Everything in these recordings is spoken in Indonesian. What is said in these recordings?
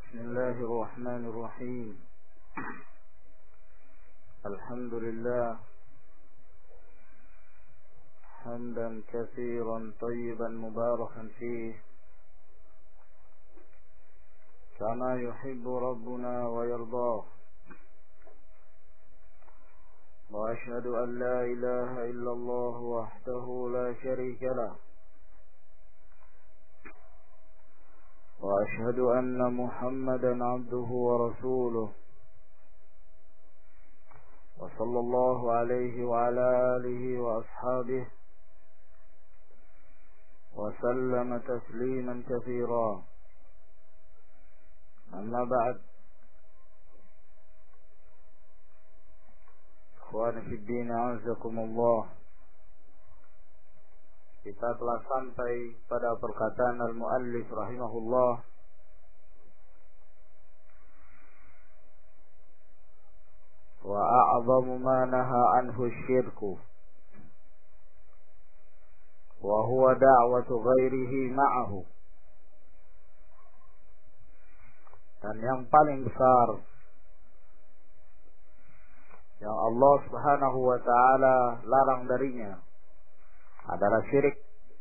بسم الله الرحمن الرحيم. الحمد لله حمدا كثيرا طيبا مباركا فيه كما يحب ربنا ويرضاه، وأشهد أن لا إله إلا الله وحده لا شريك له، وأشهد أن محمدا عبده ورسوله، وصلى الله عليه وعلى آله وأصحابه وسلم تسليما كثيرا. أما بعد، ikhwani fid din, a'azakumullah. Kita telah sampai pada perkataan al-muallif rahimahullah, wa a'zamu ma naha anhu syirku wa huwa da'watu ghairihi ma'ahu. Dan yang paling besar yang Allah Subhanahu wa ta'ala larang darinya adalah syirik,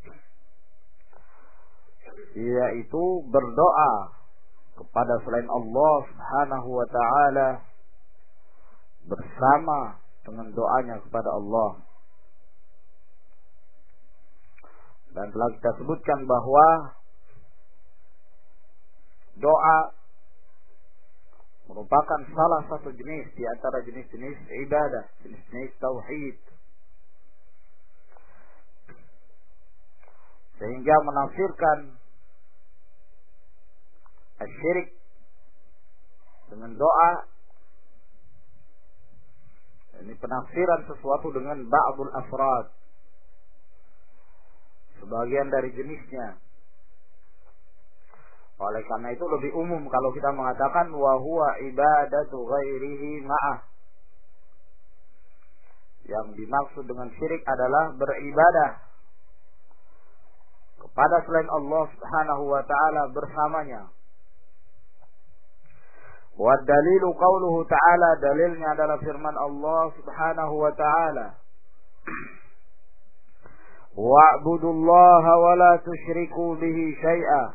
yaitu berdoa kepada selain Allah Subhanahu wa ta'ala bersama dengan doanya kepada Allah. Dan telah kita sebutkan bahwa doa merupakan salah satu jenis di antara jenis-jenis ibadah, jenis-jenis tauhid, sehingga menafsirkan syirik dengan doa, ini penafsiran sesuatu dengan ba'dul afrad, sebagian dari jenisnya. Oleh karena itu lebih umum kalau kita mengatakan wa huwa ibadatu ghairihi ma'ah. Yang dimaksud dengan syirik adalah beribadah kepada selain Allah Subhanahu wa ta'ala bersamanya. Wa dalilu qauluhu ta'ala, dalilnya adalah firman Allah Subhanahu wa ta'ala, wa'budullaha wa la tusyriku bihi syai'a.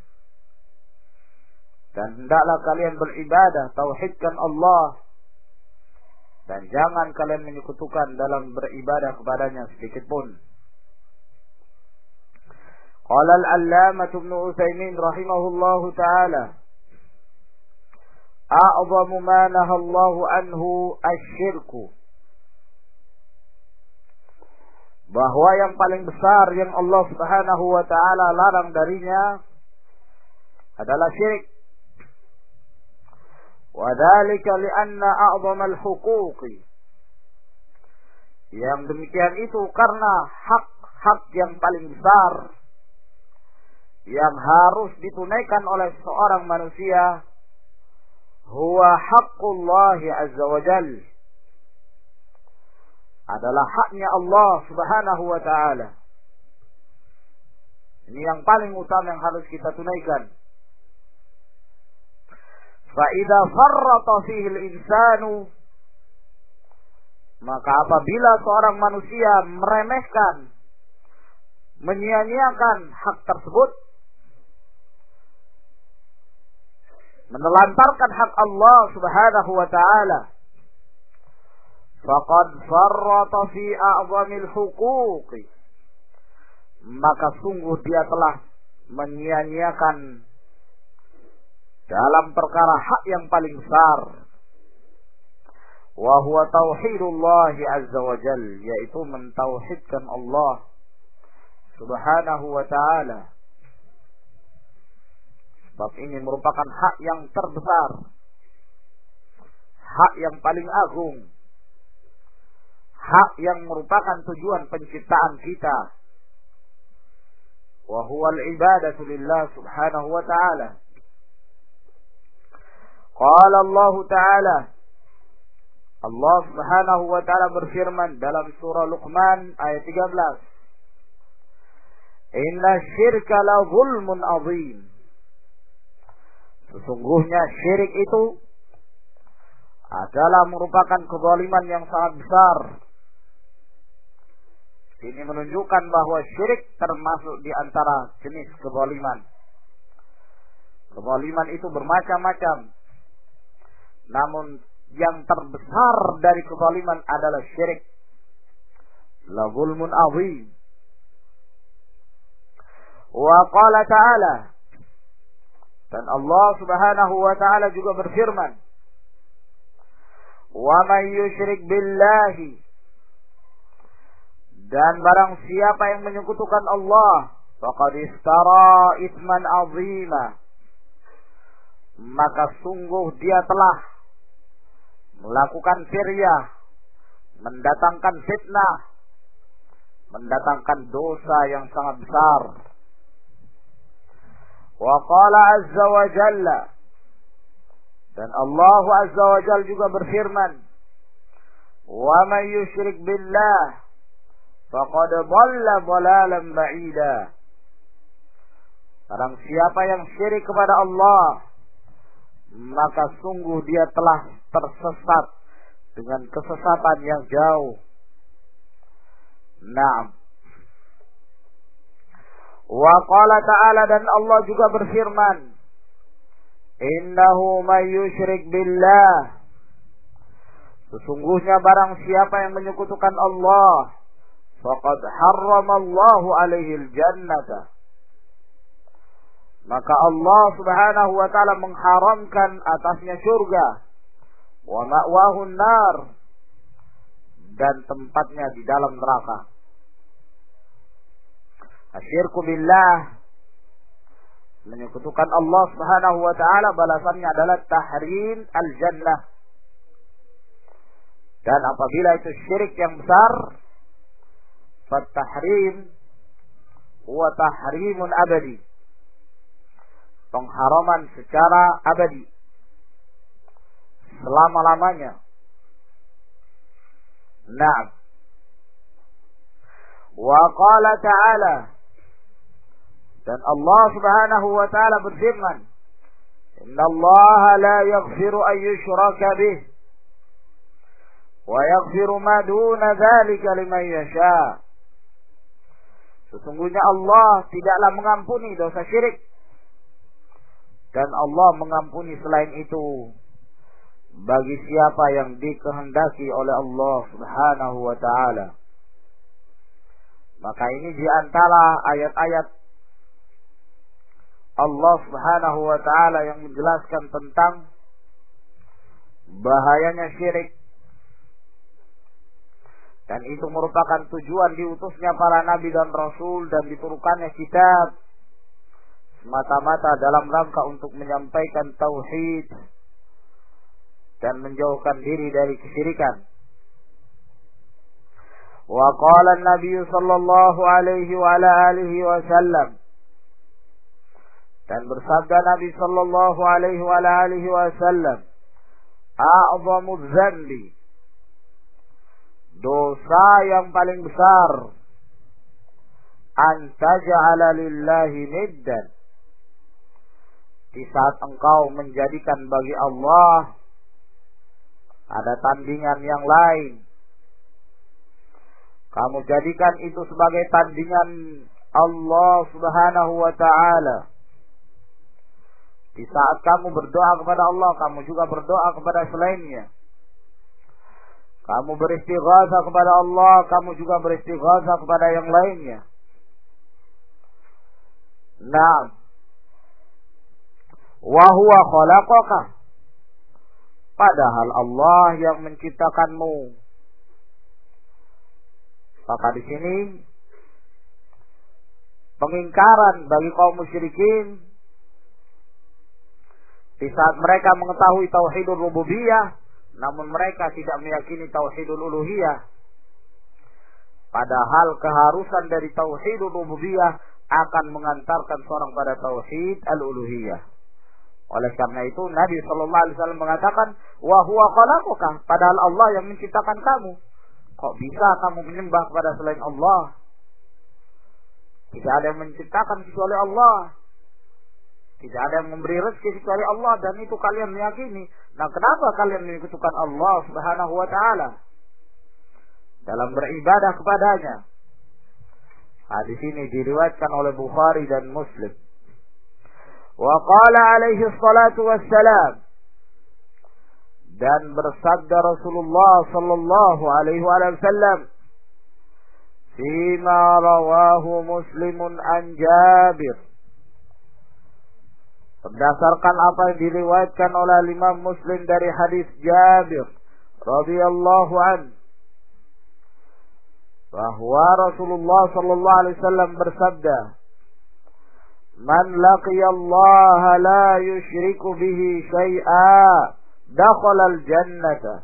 Dan hendaklah kalian beribadah, tauhidkan Allah, dan jangan kalian menyekutukan dalam beribadah kepadanya sedikit pun. Qala al-allamah Ibnu Utsaimin rahimahullahu ta'ala, a'zamu ma nahallahu anhu asyirku. Bahwa yang paling besar yang Allah Subhanahu wa ta'ala larang darinya adalah syirik. وَذَلِكَ لِأَنَّ أَعْظَمَ الْحُقُوقِ. Yang demikian itu karena hak-hak yang paling besar yang harus ditunaikan oleh seorang manusia huwa haqqullahi azza wa jal, adalah haknya Allah Subhanahu wa ta'ala. Ini yang paling utama yang harus kita tunaikan. فَإِذَا فَرَّطَ فِيهِ الْإِنسَانُ, maka apabila seorang manusia meremehkan, menyia-nyiakan hak tersebut, menelantarkan hak Allah Subhanahu wa ta'ala, faqad farrata fi a'zamil huquq, maka sungguh dia telah menyia-nyiakan dalam perkara hak yang paling besar, wa huwa tauhidullah azza wa jal, yaitu mentauhidkan Allah Subhanahu wa ta'ala. Sebab ini merupakan hak yang terbesar, hak yang paling agung, hak yang merupakan tujuan penciptaan kita, wa huwa al-ibadatu lillah subhanahu wa ta'ala. Qala Allah Ta'ala, Allah Subhanahu wa ta'ala berfirman dalam surah Luqman ayat 13, Inna syirka la zulmun azim. Sesungguhnya syirik itu adalah merupakan kezaliman yang sangat besar. Ini menunjukkan bahwa syirik termasuk di antara jenis kezaliman. Kezaliman itu bermacam-macam. Namun yang terbesar dari kezaliman adalah syirik. La zulmun azim. Wa qala ta'ala, dan Allah Subhanahu wa ta'ala juga berfirman, wa man yusyrik billahi, dan barang siapa yang menyekutukan Allah, faqad istara itsman azima, maka sungguh dia telah melakukan firyah, mendatangkan fitnah, mendatangkan dosa yang sangat besar. Wa qala azza wa jalla, dan Allah azza wa jalla juga berfirman, wa man yusyrik billah faqad dhalla dhalalan ba'ida. Barang siapa yang syirik kepada Allah, maka sungguh dia telah tersesat dengan kesesatan yang jauh. Naam. Wa qala ta'ala, dan Allah juga berfirman, innahu may yusyrik billah, sesungguhnya barang siapa yang menyekutukan Allah, faqad harramallahu alaihi al-jannata, maka Allah Subhanahu wa ta'ala mengharamkan atasnya surga, wa ma'wahu an-nar, dan tempatnya di dalam neraka. Asyirku billah, menyekutukan Allah Subhanahu wa ta'ala, balasannya adalah tahrim al-jannah. Dan apabila itu syirik yang besar, fatahrim wa tahrimun abadi, pengharaman secara abadi, selama-lamanya. Naam. Wa qala ta'ala, dan Allah Subhanahu wa ta'ala berfirman, inna Allah la yaghfiru an yushraka bih wa yaghfiru ma duna dzalika liman yasha. Sesungguhnya Allah tidaklah mengampuni dosa syirik, dan Allah mengampuni selain itu bagi siapa yang dikehendaki oleh Allah Subhanahu wa ta'ala. Maka ini di antara ayat-ayat Allah Subhanahu wa ta'ala yang menjelaskan tentang bahayanya syirik. Dan itu merupakan tujuan diutusnya para nabi dan rasul dan diturunkannya kitab, semata-mata dalam rangka untuk menyampaikan tauhid dan menjauhkan diri dari kesyirikan. Wa qala an-nabiy sallallahu alaihi wa ala alihi wasallam, dan bersabda Nabi sallallahu alaihi wa ala alihi wasallam, a'zamu dzambi, dosa yang paling besar, an taj'ala lillahi niddan, di saat engkau menjadikan bagi Allah ada tandingan yang lain. Kamu jadikan itu sebagai tandingan Allah Subhanahu wa ta'ala. Di saat kamu berdoa kepada Allah, kamu juga berdoa kepada selainnya. Kamu beristighatsah kepada Allah, kamu juga beristighatsah kepada yang lainnya. Naam. Wa huwa khalaqaka, padahal Allah yang menciptakanmu. Maka di sini pengingkaran bagi kaum musyrikin di saat mereka mengetahui tauhidul rububiyah, namun mereka tidak meyakini tauhidul uluhiyah. Padahal keharusan dari tauhidul rububiyah akan mengantarkan seorang pada tauhid al-uluhiyah. Oleh karena itu Nabi sallallahu alaihi wasallam mengatakan, wa huwa khalaqaka, padahal Allah yang menciptakan kamu. Kok bisa kamu menyembah kepada selain Allah? Tidak ada yang menciptakan kecuali Allah. Tidak Tidak ada yang memberi rezeki kecuali Allah, dan itu kalian meyakini. Nah, kenapa kalian menyekutukan Allah Subhanahu wa taala dalam beribadah kepadanya? Hadis ini diriwayatkan oleh Bukhari dan Muslim. Wa qala alaihi salatu wassalam, dan bersabda Rasulullah sallallahu alaihi wasallam, fima rawahu Muslimun an Jabir, berdasarkan apa yang diriwayatkan oleh Imam Muslim dari hadis Jabir radhiyallahu an, bahwa Rasulullah sallallahu alaihi wasallam bersabda, man laqiyallaha la yusyriku bihi syai'a dakhala al-jannata.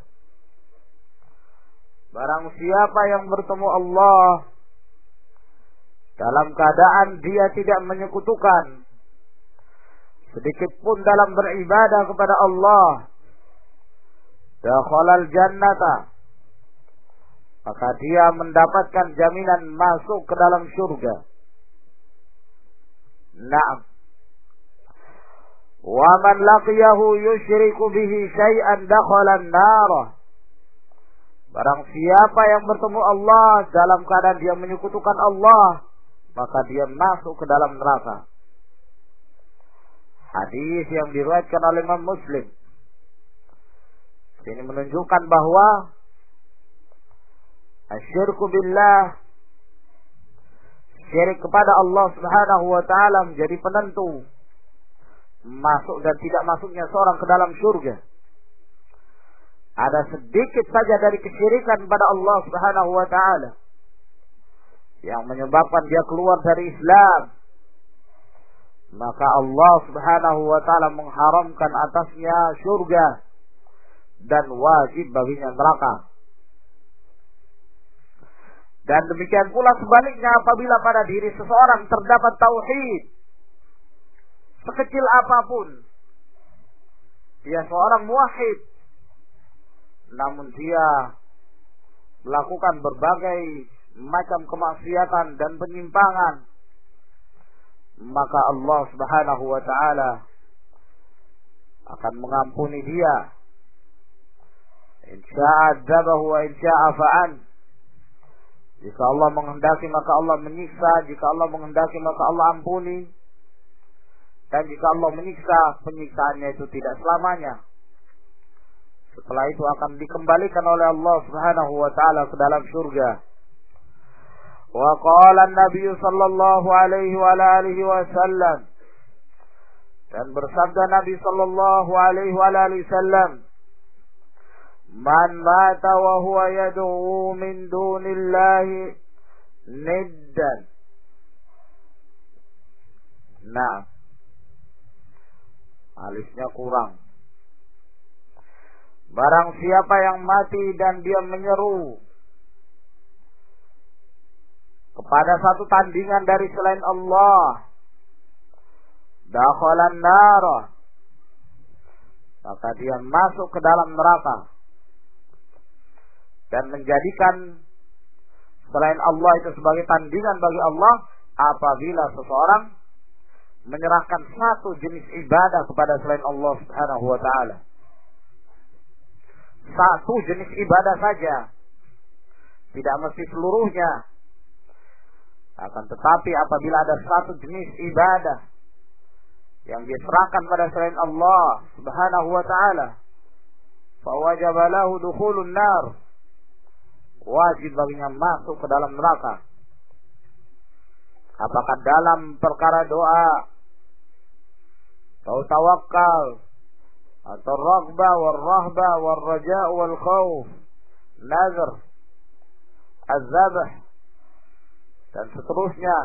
Barang siapa yang bertemu Allah dalam keadaan dia tidak menyekutukan sedikit pun dalam beribadah kepada Allah, dakhala al-jannata, maka dia mendapatkan jaminan masuk ke dalam surga. Naam. Wa man laqiyahu yusyriku bihi syai'an dakhala an-nar. Barang siapa yang bertemu Allah dalam keadaan dia menyekutukan Allah, maka dia masuk ke dalam neraka. Hadis yang diriwayatkan oleh Imam Muslim. Ini menunjukkan bahwa asyirku billah, syirik kepada Allah Subhanahu wa taala, menjadi penentu masuk dan tidak masuknya seorang ke dalam surga. Ada sedikit saja dari kesyirikan pada Allah Subhanahu wa taala yang menyebabkan dia keluar dari Islam, maka Allah Subhanahu wa taala mengharamkan atasnya surga dan wajib baginya neraka. Dan demikian pula sebaliknya, apabila pada diri seseorang terdapat tauhid sekecil apapun, dia seorang muwahhid, namun dia melakukan berbagai macam kemaksiatan dan penyimpangan, maka Allah Subhanahu wa taala akan mengampuni dia. Insya'a adzabahu wa insya'a fa'an. Jika Allah menghendaki maka Allah menyiksa, jika Allah menghendaki maka Allah ampuni. Dan jika Allah menyiksa, penyiksaannya itu tidak selamanya. Setelah itu akan dikembalikan oleh Allah Subhanahu wa taala ke dalam surga. Wa qala an-nabiy sallallahu alaihi wa alihi wasallam, dan bersabda Nabi sallallahu alaihi wa alihi wasallam, man mata wa huwa yad'u min dunillahi niddan. Nah, alisnya kurang. Barang siapa yang mati dan dia menyeru kepada satu tandingan dari selain Allah, dakhalan nar, maka dia masuk ke dalam neraka. Dan menjadikan selain Allah itu sebagai tandingan bagi Allah apabila seseorang menyerahkan satu jenis ibadah kepada selain Allah Subhanahu wa taala. Satu jenis ibadah saja, tidak mesti seluruhnya. Akan tetapi apabila ada satu jenis ibadah yang diserahkan pada selain Allah Subhanahu wa taala, fa wajaba lahu dukhulun nar, wajib baginya masuk ke dalam neraka. Apakah dalam perkara doa atau tawakal atau raghbah wal rahbah wal raja wal khauf, nazar, az-zabh dan seterusnya.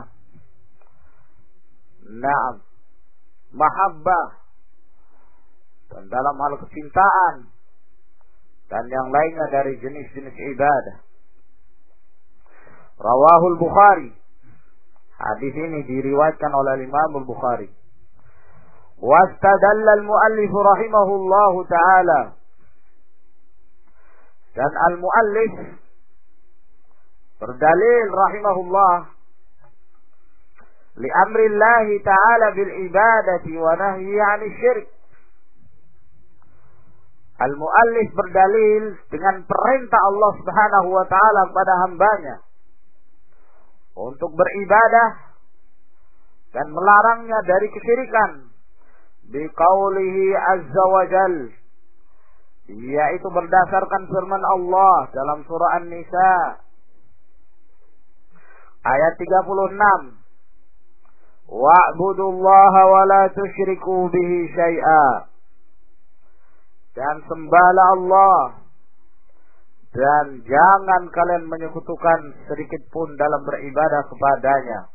Naam, mahabbah, dan dalam hal kecintaan dan yang lainnya dari jenis-jenis ibadah. Rawahul Bukhari. Hadis ini diriwayatkan oleh Imam Al-Bukhari. Wastadalla al-muallif rahimahullahu ta'ala. Dan al-muallif berdalil rahimahullah li amrillahi ta'ala bil ibadati wa nahyi 'anil syirik. Al-muallif berdalil dengan perintah Allah Subhanahu wa taala kepada hambanya untuk beribadah dan melarangnya dari kesyirikan. Biqaulihi azza wa jal, yaitu berdasarkan firman Allah dalam surah An-Nisa ayat 36. Wa'budullaha wa la tusyriku bihi syai'a. Dan sembahlah Allah dan jangan kalian menyekutukan sedikit pun dalam beribadah kepadanya.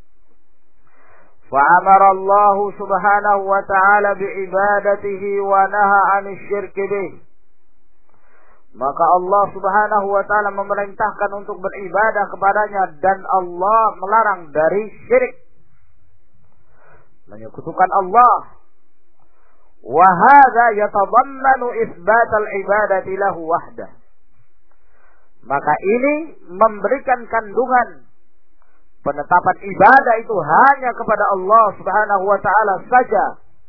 Fa'amara Allah subhanahu wa ta'ala bi'ibadatihi wa naha 'anil syirki bih. Maka Allah subhanahu wa ta'ala memerintahkan untuk beribadah kepadanya dan Allah melarang dari syirik, menyekutukan Allah. Wa hadza yatadammanu itsbat al-ibadati lahu wahdah. Maka ini memberikan kandungan penetapan ibadah itu hanya kepada Allah Subhanahu wa taala saja.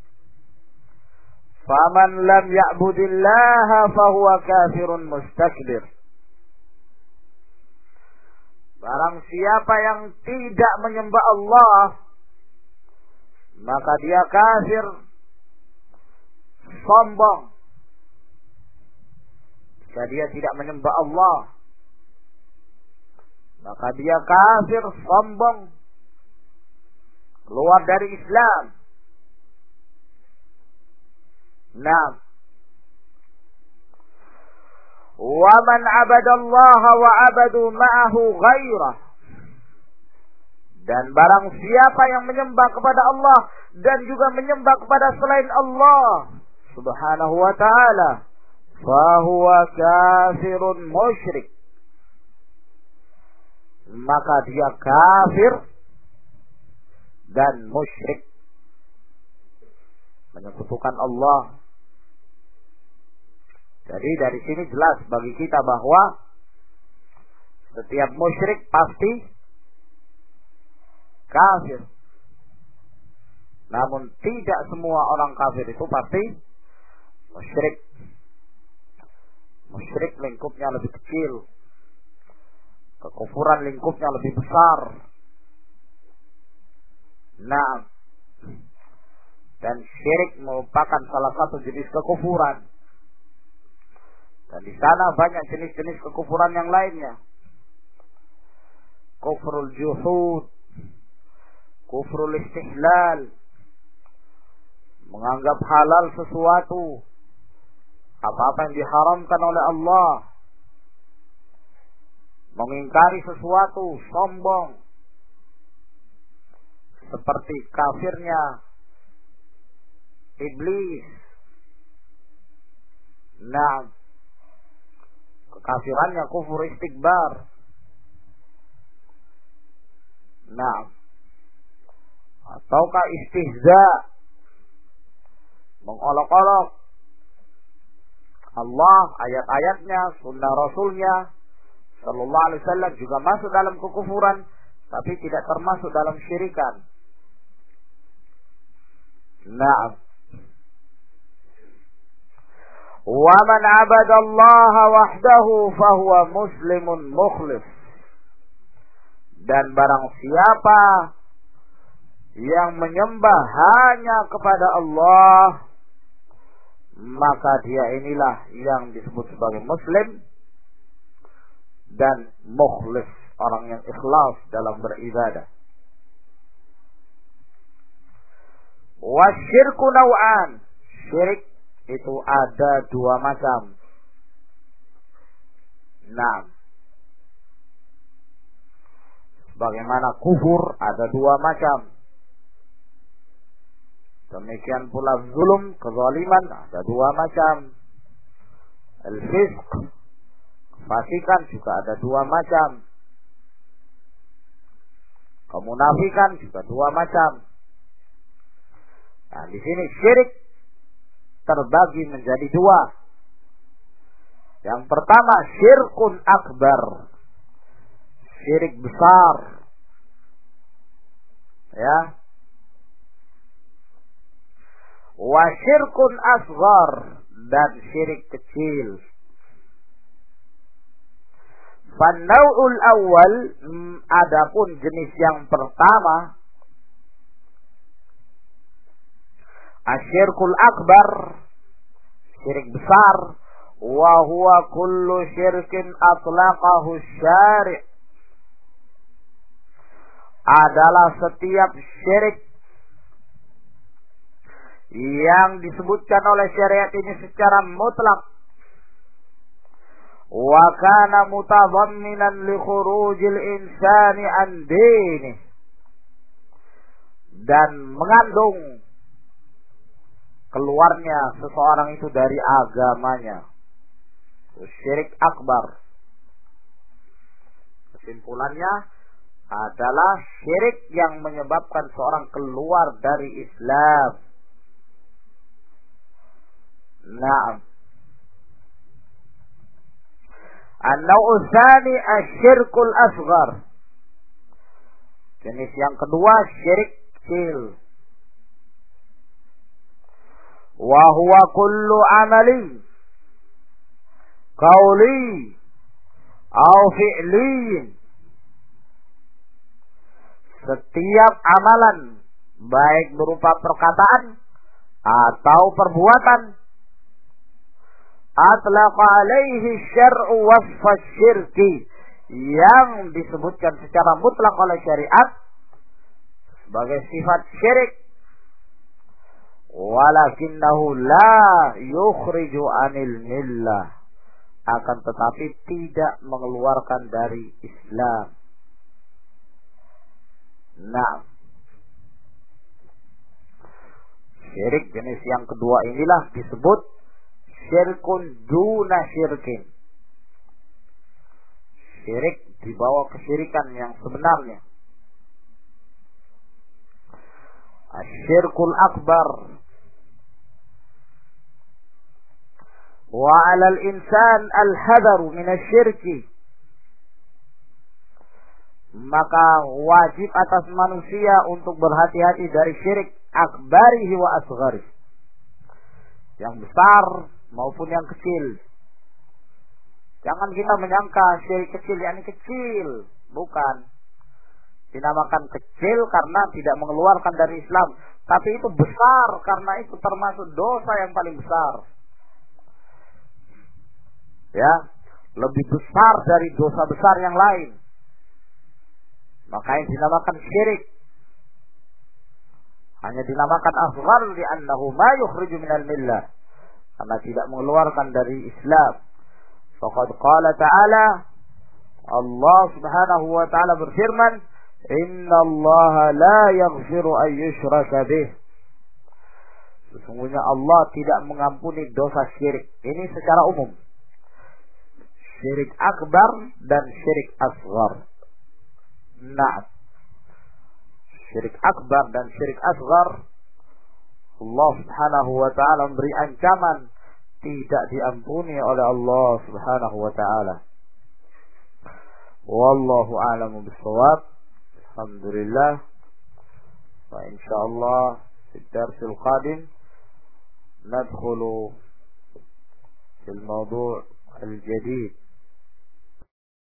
Faman lam ya'budillaha fahuwa kafirun mustakbir. Barang siapa yang tidak menyembah Allah, maka dia kafir, sombong. Jika dia tidak menyembah Allah, maka dia kafir, sombong, keluar dari Islam. Nah, wa man 'abadallaha wa 'abadu ma'ahu ghairah. Dan barang siapa yang menyembah kepada Allah dan juga menyembah kepada selain Allah Subhanahu wa ta'ala, fahuwa kafirun musyrik. Maka dia kafir dan musyrik, menyekutukan Allah. Jadi dari sini jelas bagi kita bahwa setiap musyrik pasti kafir. Namun tidak semua orang kafir itu pasti musyrik. Musyrik lingkupnya lebih kecil, kekufuran lingkupnya lebih besar. Nah, dan syirik merupakan salah satu jenis kekufuran. Dan di sana banyak jenis-jenis kekufuran yang lainnya. Kufrul juhud, kufrul istihlal, menganggap halal sesuatu, apa-apa yang diharamkan oleh Allah, mengingkari sesuatu, sombong, seperti kafirnya iblis. Nah, kekafirannya kufur istikbar. Nah, ataukah istihza, mengolok-olok Allah, ayat-ayatnya, sunnah Rasulnya Sallallahu Alaihi Wasallam juga masuk dalam kekufuran, tapi tidak termasuk dalam syirikan. Nah, wa man 'abada Allah wahdahu fahuwa muslimun mukhlis. Dan barang siapa yang menyembah hanya kepada Allah, maka dia inilah yang disebut sebagai muslim dan mukhlis, orang yang ikhlas dalam beribadah. Wasyirku naw'an. Syirik itu ada dua macam. Nah, bagaimana kufur ada dua macam. Demikian pula zulum, kezaliman ada dua macam. Al-fisq, fasikan juga ada dua macam. Kemunafikan juga dua macam. Nah, di sini syirik terbagi menjadi dua. Yang pertama syirkun akbar, syirik besar. Ya. Wa syirkun asghar, dan syirik kecil. Fanau'ul awal, adapun jenis yang pertama, asyirkul akbar, syirik besar, wa huwa kullu syirkin atlaqahu syari', adalah setiap syirik yang disebutkan oleh syariat ini secara mutlak. Wa kana mutadhamminan li khurujil insani an dinih, dan mengandung keluarnya seseorang itu dari agamanya. Syirik akbar, kesimpulannya adalah syirik yang menyebabkan seorang keluar dari Islam. Naam. An-naw'u tsani asyirkul asghar. Jenis yang kedua syirik kecil. Wa huwa kullu amalin qauli au fi'li. Setiap amalan, baik berupa perkataan atau perbuatan, atlaqa alaihi syar'u wasfa syirki, yang disebutkan secara mutlak oleh syariat sebagai sifat syirik, walakinnahu la yukhriju anil millah, akan tetapi tidak mengeluarkan dari Islam. Nah, syirik jenis yang kedua inilah disebut syirkun duna syirkin, syirik di bawah kesyirikan yang sebenarnya. Asyirkul akbar, wa 'alal insan al-hadaru minasyirki, maka wajib atas manusia untuk berhati-hati dari syirik akbarihi wa asgharihi, yang besar maupun yang kecil. Jangan kita menyangka syirik kecil yakni kecil, bukan. Dinamakan kecil karena tidak mengeluarkan dari Islam, tapi itu besar karena itu termasuk dosa yang paling besar. Ya, lebih besar dari dosa besar yang lain. Makanya dinamakan syirik. Hanya dinamakan asghar li'annahu ma yukhriju minal millah, karena tidak mengeluarkan dari Islam. Faqad qala ta'ala, Allah subhanahu wa ta'ala berfirman, Inna Allah la yaghfiru an yushraka bih. Sesungguhnya Allah tidak mengampuni dosa syirik. Ini secara umum. Syirik akbar dan syirik asghar. Nah, syirik akbar dan syirik asghar, Allah subhanahu wa ta'ala memberi ancaman tidak diampuni oleh Allah subhanahu wa ta'ala. Wallahu a'lamu bis-shawab. Alhamdulillah. Wa insyaallah fi ad-darsil qadim nadkhulu fil mawdu' al-jadid.